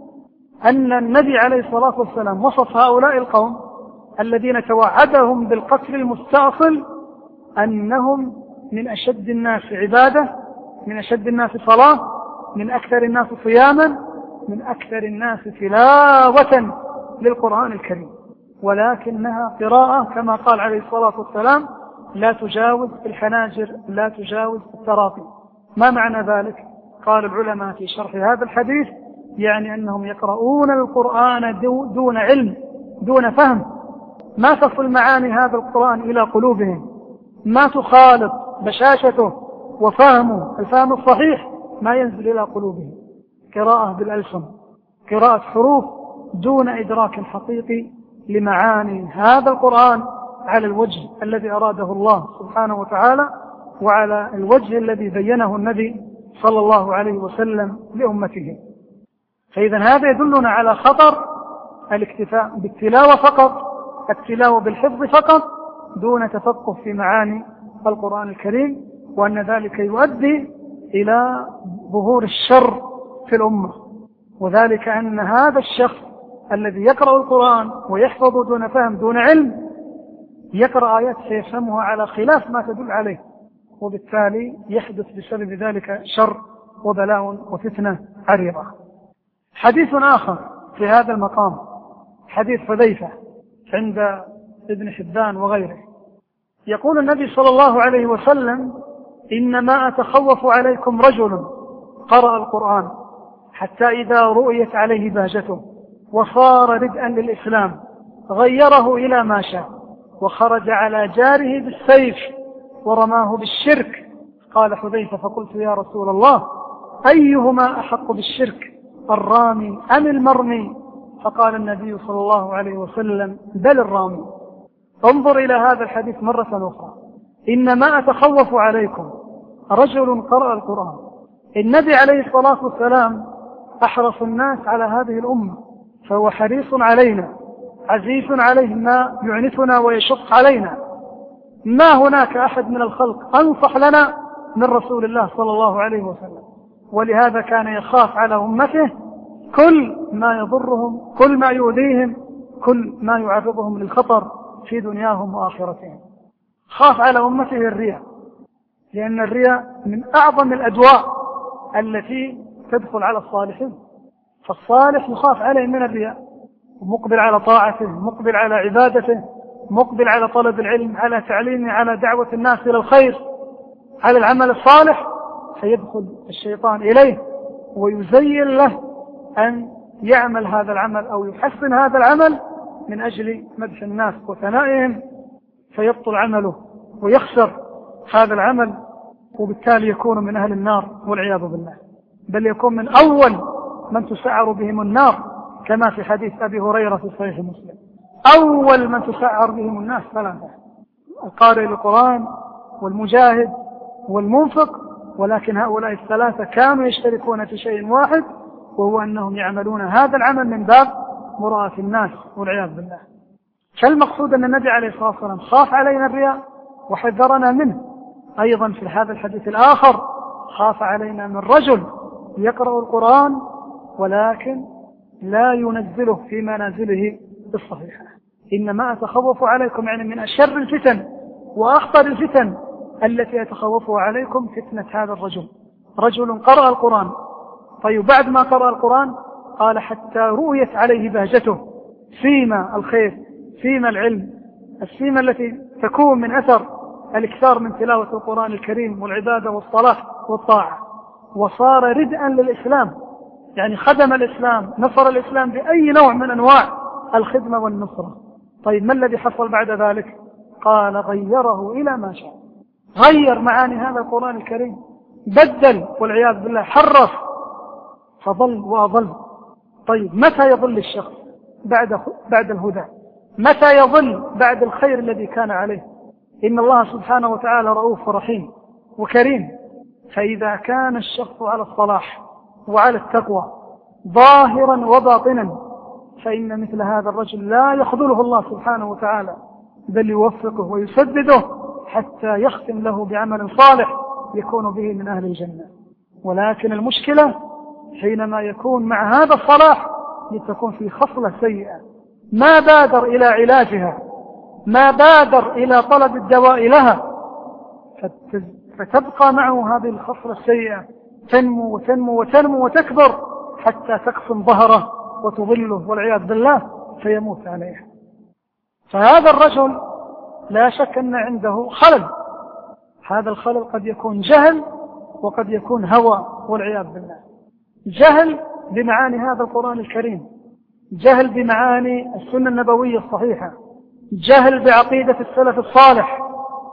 أن النبي عليه الصلاة والسلام وصف هؤلاء القوم الذين توعدهم بالقتل المستأصل أنهم من أشد الناس عبادة، من أشد الناس صلاة، من أكثر الناس صياما، من أكثر الناس تلاوة للقرآن الكريم، ولكنها قراءة كما قال عليه الصلاة والسلام لا تجاوز الحناجر، لا تجاوز التراقي. ما معنى ذلك؟ قال العلماء في شرح هذا الحديث يعني أنهم يقرؤون القرآن دون علم، دون فهم، ما تصل معاني هذا القرآن إلى قلوبهم، ما تخالط بشاشته وفهمه الفهم الصحيح ما ينزل إلى قلوبهم، قراءة بالألسن، قراءة حروف دون إدراك حقيقي لمعاني هذا القرآن على الوجه الذي أراده الله سبحانه وتعالى وعلى الوجه الذي بينه النبي صلى الله عليه وسلم لأمته. فإذا هذا يدلنا على خطر الاكتفاء بالتلاوة فقط، التلاوة بالحفظ فقط دون تفقه في معاني القرآن الكريم، وأن ذلك يؤدي إلى ظهور الشر في الأمة. وذلك أن هذا الشخص الذي يقرأ القرآن ويحفظ دون فهم دون علم يقرأ آيات سيفهمها على خلاف ما تدل عليه، وبالتالي يحدث بسبب ذلك شر وبلاء وفتنة عريضة. حديث آخر في هذا المقام حديث حذيفة عند ابن حبان وغيره، يقول النبي صلى الله عليه وسلم إنما أتخوف عليكم رجل قرأ القرآن حتى إذا رؤيت عليه بهجته وصار ردءا للإسلام غيره إلى ما شاء وخرج على جاره بالسيف ورماه بالشرك. قال حذيفة فقلت يا رسول الله أيهما أحق بالشرك الرامي أم المرمي؟ فقال النبي صلى الله عليه وسلم بل الرامي. انظر إلى هذا الحديث مرة أخرى، إنما أتخوف عليكم رجل قرأ القرآن. النبي عليه الصلاة والسلام أحرص الناس على هذه الأمة، فهو حريص علينا عزيز عليه ما يعنفنا ويشق علينا. ما هناك أحد من الخلق أنصح لنا من رسول الله صلى الله عليه وسلم، ولهذا كان يخاف على أمته كل ما يضرهم، كل ما يؤذيهم، كل ما يعرضهم للخطر في دنياهم وآخرتهم. خاف على أمته الرياء، لأن الرياء من أعظم الأدواء التي تدخل على الصالحين، فالصالح يخاف عليه من الرياء، مقبل على طاعته، مقبل على عبادته، مقبل على طلب العلم، على تعليمه، على دعوة الناس إلى الخير، على العمل الصالح، فيدخل الشيطان إليه ويزين له أن يعمل هذا العمل أو يحسن هذا العمل من أجل مدح الناس وثنائهم، فيبطل عمله ويخسر هذا العمل، وبالتالي يكون من أهل النار والعياذ بالله، بل يكون من أول من تسعر بهم النار، كما في حديث أبي هريرة في صحيح مسلم. أول من تسعر بهم الناس ثلاثة: القارئ للقرآن والمجاهد والمنفق، ولكن هؤلاء الثلاثة كانوا يشتركون في شيء واحد، وهو أنهم يعملون هذا العمل من باب مراءة الناس والعياذ بالله. فالمقصود أن النبي عليه الصلاة والسلام خاف علينا الرياء وحذرنا منه. أيضا في هذا الحديث الآخر خاف علينا من رجل يقرأ القرآن ولكن لا ينزله في منازله الصحيحة. إنما أتخوف عليكم يعني من أشر الفتن وأخطر الفتن التي أتخوفها عليكم فتنة هذا الرجل، رجل قرأ القرآن. طيب بعد ما قرأ القرآن قال حتى رؤيت عليه بهجته، سيما الخير، سيما العلم، السيما التي تكون من أثر الاكثار من تلاوة القرآن الكريم والعبادة والصلاة والطاعة، وصار ردءا للإسلام، يعني خدم الإسلام، نصر الإسلام بأي نوع من أنواع الخدمة والنصرة. طيب ما الذي حصل بعد ذلك؟ قال غيره إلى ما شاء، غير معاني هذا القرآن الكريم، بدل والعياذ بالله، حرف، فضل وأضل. طيب متى يضل الشخص بعد الهدى؟ متى يضل بعد الخير الذي كان عليه؟ إن الله سبحانه وتعالى رؤوف رحيم وكريم، فإذا كان الشخص على الصلاح وعلى التقوى ظاهرا وباطنا، فإن مثل هذا الرجل لا يخذله الله سبحانه وتعالى بل يوفقه ويسدده حتى يختم له بعمل صالح يكون به من أهل الجنة. ولكن المشكلة حينما يكون مع هذا الصلاح لتكون في خصلة سيئة، ما بادر إلى علاجها، ما بادر إلى طلب الدواء لها، فتبقى معه هذه الخصلة السيئة تنمو وتنمو وتنمو وتكبر حتى تقسم ظهره وتضله والعياذ بالله فيموت عليها. فهذا الرجل لا شك أن عنده خلل، هذا الخلل قد يكون جهل وقد يكون هوى والعياذ بالله. جهل بمعاني هذا القرآن الكريم، جهل بمعاني السنة النبوية الصحيحة، جهل بعقيدة السلف الصالح،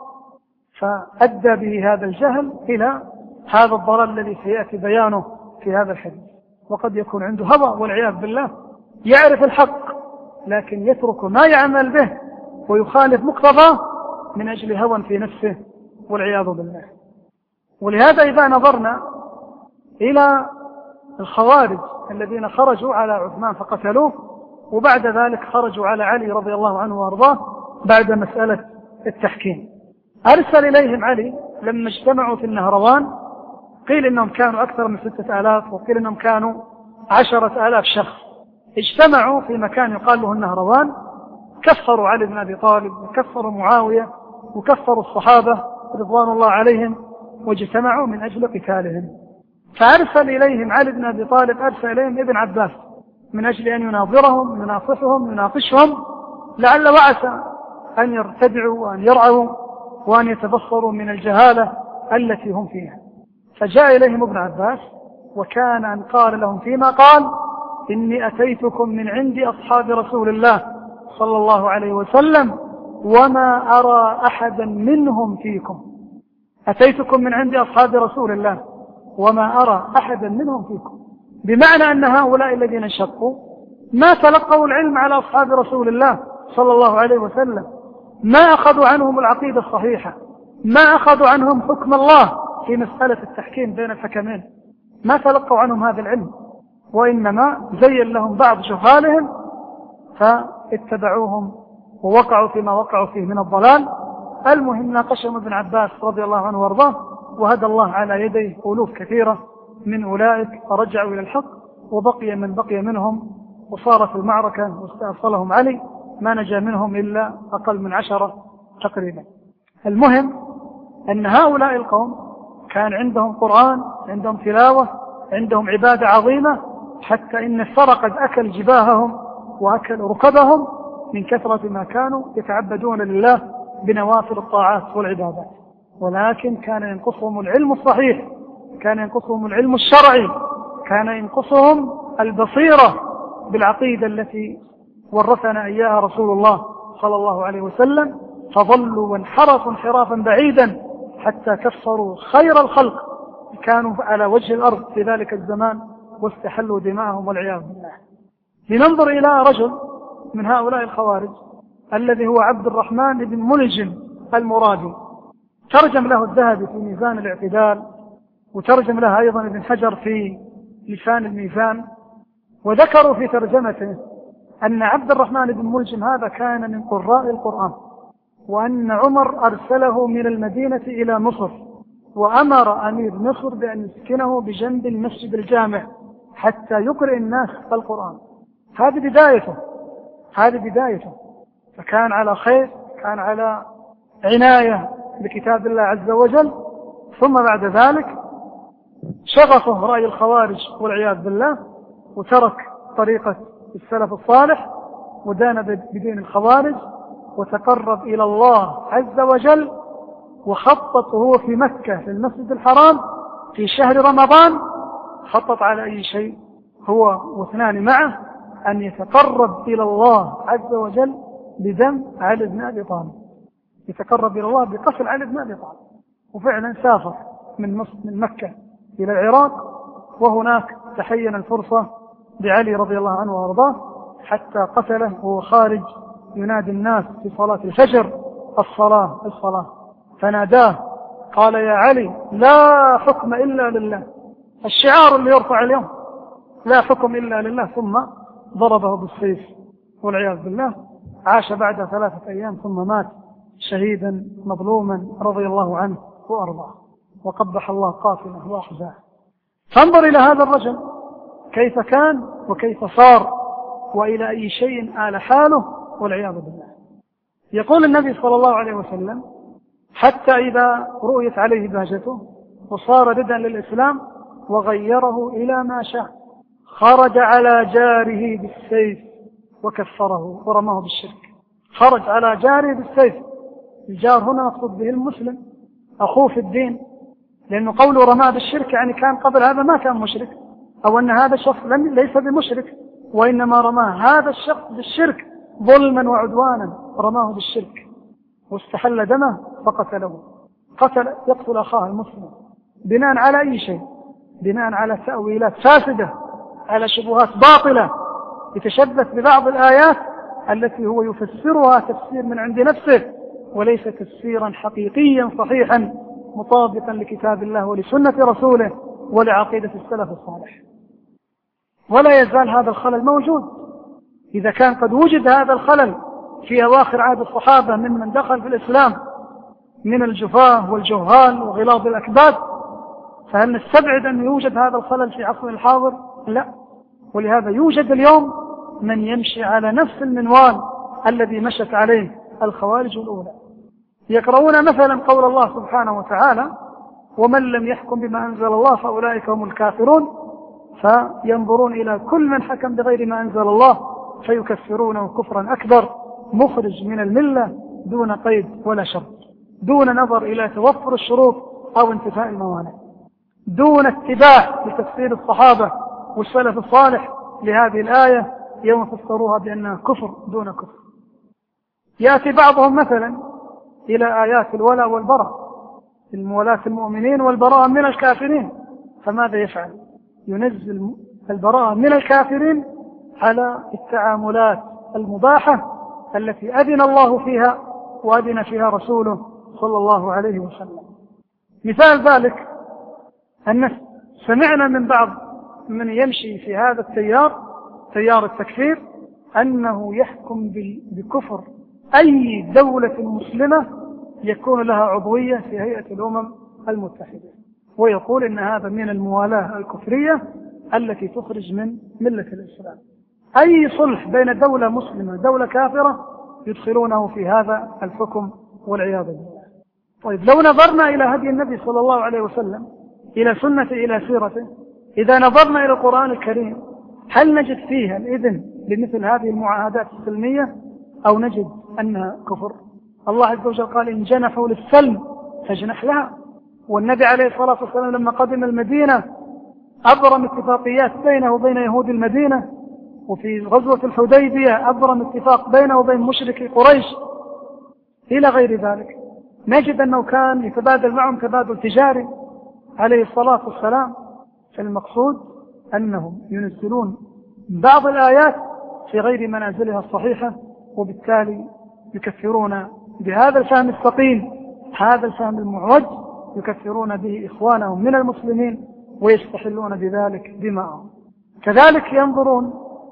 فأدى به هذا الجهل إلى هذا الضلال الذي سيأتي بيانه في هذا الحديث. وقد يكون عنده هوى والعياذ بالله، يعرف الحق لكن يترك ما يعمل به ويخالف مقتضاه من أجل هوى في نفسه والعياذ بالله. ولهذا إذا نظرنا إلى الخوارج الذين خرجوا على عثمان فقتلوه، وبعد ذلك خرجوا على علي رضي الله عنه وارضاه بعد مسألة التحكيم، أرسل إليهم علي لما اجتمعوا في النهروان، قيل إنهم كانوا أكثر من 6000 وقيل إنهم كانوا 10,000 شخص، اجتمعوا في مكان يقال له النهروان، كفروا علي بن أبي طالب وكفروا معاوية وكفروا الصحابة رضوان الله عليهم، واجتمعوا من أجل قتالهم. فأرسل إليهم علي بن أبي طالب، أرسل إليهم ابن عباس من أجل أن يناظرهم يناصحهم يناقشهم، لعل وعسى أن يرتدعوا وأن يرعوا وأن يتبصروا من الجهالة التي هم فيها. فجاء إليهم ابن عباس وكان أن قال لهم فيما قال: إني أتيتكم من عند أصحاب رسول الله صلى الله عليه وسلم وما أرى أحدا منهم فيكم. أتيتكم من عند أصحاب رسول الله وما أرى أحدا منهم فيكم، بمعنى أن هؤلاء الذين انشقوا ما تلقوا العلم على أصحاب رسول الله صلى الله عليه وسلم، ما أخذوا عنهم العقيدة الصحيحة، ما أخذوا عنهم حكم الله في مسألة التحكيم بين الحكمين، ما تلقوا عنهم هذا العلم، وإنما زين لهم بعض جهالهم فاتبعوهم ووقعوا فيما وقعوا فيه من الضلال. المهم ناقشهم ابن عباس رضي الله عنه وارضاه، وهدى الله على يديه ألوف كثيرة من أولئك فرجعوا إلى الحق، وبقي من بقي منهم وصارت المعركة واستأصلهم علي، ما نجا منهم إلا أقل من 10 تقريبا. المهم أن هؤلاء القوم كان عندهم قرآن، عندهم تلاوة، عندهم عبادة عظيمة، حتى إن الثرى قد أكل جباههم وأكل ركبهم من كثرة ما كانوا يتعبدون لله بنوافل الطاعات والعبادات. ولكن كان ينقصهم العلم الصحيح، كان ينقصهم العلم الشرعي، كان ينقصهم البصيرة بالعقيدة التي ورثنا إياها رسول الله صلى الله عليه وسلم، فظلوا وانحرفوا انحرافا بعيدا حتى كفروا خير الخلق كانوا على وجه الأرض في ذلك الزمان واستحلوا دماءهم والعياذ بالله. لننظر إلى رجل من هؤلاء الخوارج الذي هو عبد الرحمن بن ملجم المرادي، ترجم له الذهبي في ميزان الاعتدال، وترجم له أيضا ابن حجر في لسان الميزان، وذكروا في ترجمته أن عبد الرحمن بن ملجم هذا كان من قراء القرآن، وأن عمر أرسله من المدينة إلى مصر، وأمر أمير مصر بأن يسكنه بجنب المسجد الجامع حتى يقرئ الناس القرآن. هذه بدايته، فكان على خير، كان على عناية بكتاب الله عز وجل. ثم بعد ذلك شغفه رأي الخوارج والعياذ بالله، وترك طريقة السلف الصالح ودان بدين الخوارج، وتقرب إلى الله عز وجل، وخطط وهو في مكة في المسجد الحرام في شهر رمضان، خطط على أي شيء هو واثنان معه أن يتقرب إلى الله عز وجل بدم علي بن أبي طالب، يتقرب إلى الله بقتل علي بن أبي طالب. وفعلا سافر من مكة إلى العراق، وهناك تحين الفرصة بعلي رضي الله عنه وارضاه حتى قتله وهو خارج ينادي الناس في صلاة الفجر: الصلاة. فناداه قال: يا علي لا حكم إلا لله، الشعار اللي يرفع اليوم لا حكم إلا لله، ثم ضربه بالسيف والعياذ بالله عاش بعد 3 أيام ثم مات شهيدا مظلوما رضي الله عنه وأرضاه، وقبح الله قاتله وأخزاه. فانظر إلى هذا الرجل كيف كان وكيف صار وإلى أي شيء آل حاله والعياذ بالله. يقول النبي صلى الله عليه وسلم: حتى إذا رؤيت عليه بهجته وصار ردا للإسلام وغيره إلى ما شاء خرج على جاره بالسيف وكفره ورماه بالشرك. خرج على جاره بالسيف. الجار هنا مقصود به المسلم أخوه في الدين، لأنه قوله رماه بالشرك يعني كان قبل هذا ما كان مشرك، أو أن هذا الشخص ليس بمشرك، وإنما رماه هذا الشخص بالشرك ظلما وعدوانا، رماه بالشرك واستحل دمه فقتله. يقتل أخاه المسلم بناء على أي شيء؟ بناء على تأويلات فاسدة، على شبهات باطلة، يتشبث ببعض الآيات التي هو يفسرها تفسير من عند نفسه وليس تفسيرا حقيقيا صحيحا مطابقا لكتاب الله ولسنة رسوله ولعقيدة السلف الصالح. ولا يزال هذا الخلل موجود. إذا كان قد وجد هذا الخلل في أواخر عهد الصحابة ممن دخل في الإسلام من الجفاة والجهال وغلاظ الأكباد، فهل نستبعد أن يوجد هذا الخلل في عصر الحاضر؟ لا. ولهذا يوجد اليوم من يمشي على نفس المنوال الذي مشت عليه الخوارج الأولى. يقرؤون مثلا قول الله سبحانه وتعالى: ومن لم يحكم بما أنزل الله فأولئك هم الكافرون، فينظرون إلى كل من حكم بغير ما أنزل الله فيكفرونه كفرا أكبر مخرج من الملة دون قيد ولا شرط، دون نظر إلى توفر الشروط أو انتفاء الموانع، دون اتباع لتفسير الصحابة والسلف الصالح لهذه الآية يوم فسروها بأنها كفر دون كفر. يأتي بعضهم مثلا إلى آيات الولاء والبراء، المولاة المؤمنين والبراءة من الكافرين، فماذا يفعل؟ ينزل البراءة من الكافرين على التعاملات المباحة التي أذن الله فيها وأذن فيها رسوله صلى الله عليه وسلم. مثال ذلك أن سمعنا من بعض من يمشي في هذا التيار، تيار التكفير، أنه يحكم بكفر أي دولة مسلمة يكون لها عضوية في هيئة الأمم المتحدة، ويقول إن هذا من الموالاة الكفرية التي تخرج من ملة الإسلام. أي صلح بين دولة مسلمة دولة كافرة يدخلونه في هذا الحكم والعياذ بالله. طيب لو نظرنا إلى هدي النبي صلى الله عليه وسلم، إلى سنته، إلى سيرته، إذا نظرنا إلى القرآن الكريم، هل نجد فيها الإذن بمثل هذه المعاهدات السلمية أو نجد أنها كفر؟ الله عز وجل قال: إن جنحوا للسلم فاجنح لها. والنبي عليه الصلاة والسلام لما قدم المدينة أبرم اتفاقيات بينه وبين يهود المدينة، وفي غزوة الحديبية أبرم اتفاق بينه وبين مشركي قريش إلى غير ذلك. نجد أنه كان يتبادل معهم تبادل تجاري عليه الصلاة والسلام. فالمقصود أنهم ينزلون بعض الآيات في غير منازلها الصحيحة، وبالتالي يكفرون بهذا الفهم السقيم، هذا الفهم المعوج، يكفرون به إخوانهم من المسلمين ويستحلون بذلك دماءهم. كذلك ينظرون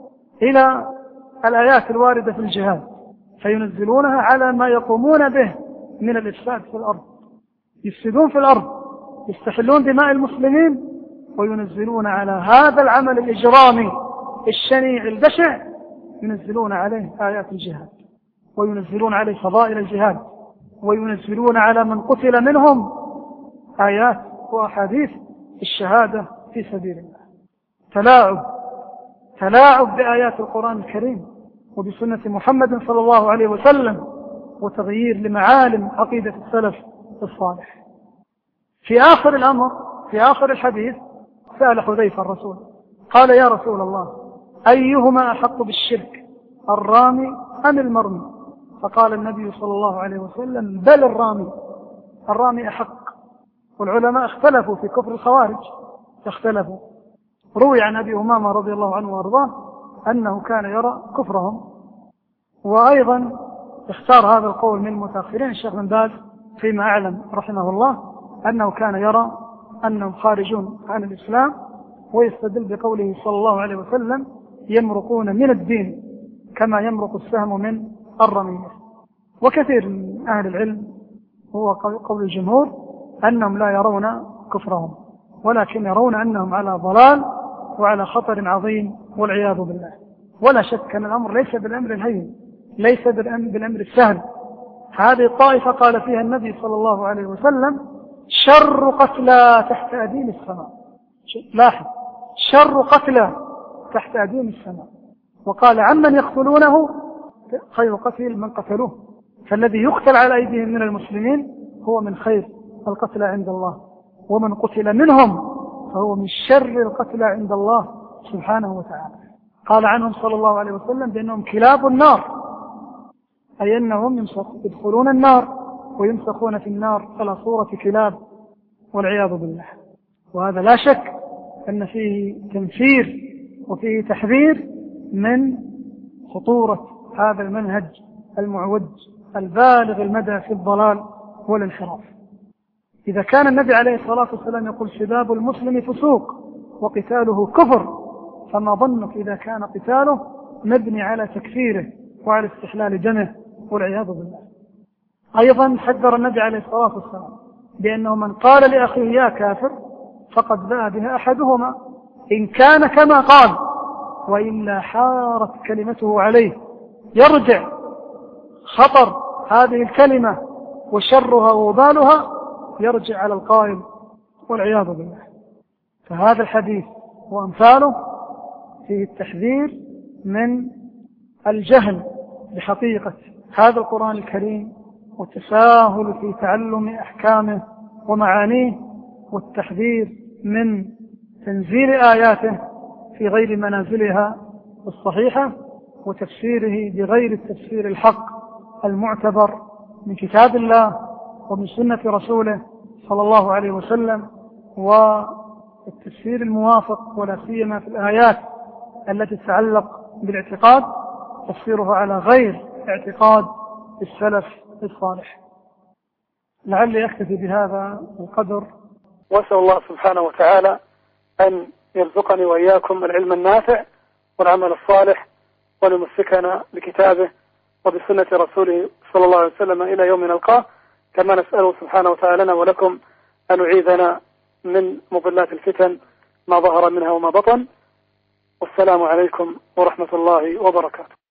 إلى الآيات الواردة في الجهاد فينزلونها على ما يقومون به من الإفساد في الأرض، يفسدون في الأرض، يستحلون دماء المسلمين، وينزلون على هذا العمل الإجرامي الشنيع البشع ينزلون عليه آيات الجهاد، وينزلون عليه فضائل الجهاد، وينزلون على من قتل منهم آيات وأحاديث الشهادة في سبيل الله. تلاعب بآيات القرآن الكريم وبسنة محمد صلى الله عليه وسلم، وتغيير لمعالم عقيدة السلف الصالح. في آخر الأمر، في آخر الحديث، سأل حذيفة الرسول قال: يا رسول الله، أيهما أحق بالشرك، الرامي أم المرمي؟ فقال النبي صلى الله عليه وسلم: بل الرامي أحق. والعلماء اختلفوا في كفر الخوارج، اختلفوا. روي عن أبي أمامة رضي الله عنه وأرضاه أنه كان يرى كفرهم، وأيضا اختار هذا القول من المتأخرين الشيخ بن باز فيما أعلم رحمه الله أنه كان يرى أنهم خارجون عن الإسلام، ويستدل بقوله صلى الله عليه وسلم: يمرقون من الدين كما يمرق السهم من الرمية. وكثير من أهل العلم هو قول الجمهور أنهم لا يرون كفرهم، ولكن يرون أنهم على ضلال وعلى خطر عظيم والعياذ بالله. ولا شك أن الأمر ليس بالأمر الهين، ليس بالأمر السهل. هذه الطائفة قال فيها النبي صلى الله عليه وسلم: شر قتلى تحت أديم السماء. لاحظ، شر قتلى تحت أديم السماء. وقال: عمن يقتلونه خير قتل من قتلوه. فالذي يقتل على أيديهم من المسلمين هو من خير القتلى عند الله، ومن قتل منهم فهو من شر القتلى عند الله سبحانه وتعالى. قال عنهم صلى الله عليه وسلم بأنهم كلاب النار، أي أنهم يدخلون النار ويمسخون في النار على صورة كلاب والعياذ بالله. وهذا لا شك أن فيه تنفير وفيه تحذير من خطورة هذا المنهج المعوج البالغ المدى في الضلال والانحراف. إذا كان النبي عليه الصلاة والسلام يقول: سباب المسلم فسوق وقتاله كفر، فما ظنك إذا كان قتاله مبني على تكفيره وعلى استحلال دمه والعياذ بالله. أيضا حذر النبي عليه الصلاة والسلام بأنه من قال لأخيه يا كافر فقد باء بها أحدهما، إن كان كما قال وإلا حارت كلمته عليه. يرجع خطر هذه الكلمة وشرها ووبالها يرجع على القائل والعياذ بالله. فهذا الحديث وأمثاله فيه التحذير من الجهل بحقيقة هذا القرآن الكريم والتساهل في تعلم أحكامه ومعانيه، والتحذير من تنزيل آياته في غير منازلها الصحيحة، وتفسيره بغير التفسير الحق المعتبر من كتاب الله ومن سنة رسوله صلى الله عليه وسلم، والتفسير الموافق ولا سيما في الآيات التي تتعلق بالاعتقاد تفسيرها على غير اعتقاد السلف الصالح. لعلي أكتفي بهذا القدر، وأسأل الله سبحانه وتعالى أن يرزقني وإياكم العلم النافع والعمل الصالح، وليمسكنا بكتابه وبسنة رسوله صلى الله عليه وسلم إلى يوم نلقاه. كما نسأله سبحانه وتعالى لنا ولكم أن يعيذنا من مضلات الفتن ما ظهر منها وما بطن. والسلام عليكم ورحمة الله وبركاته.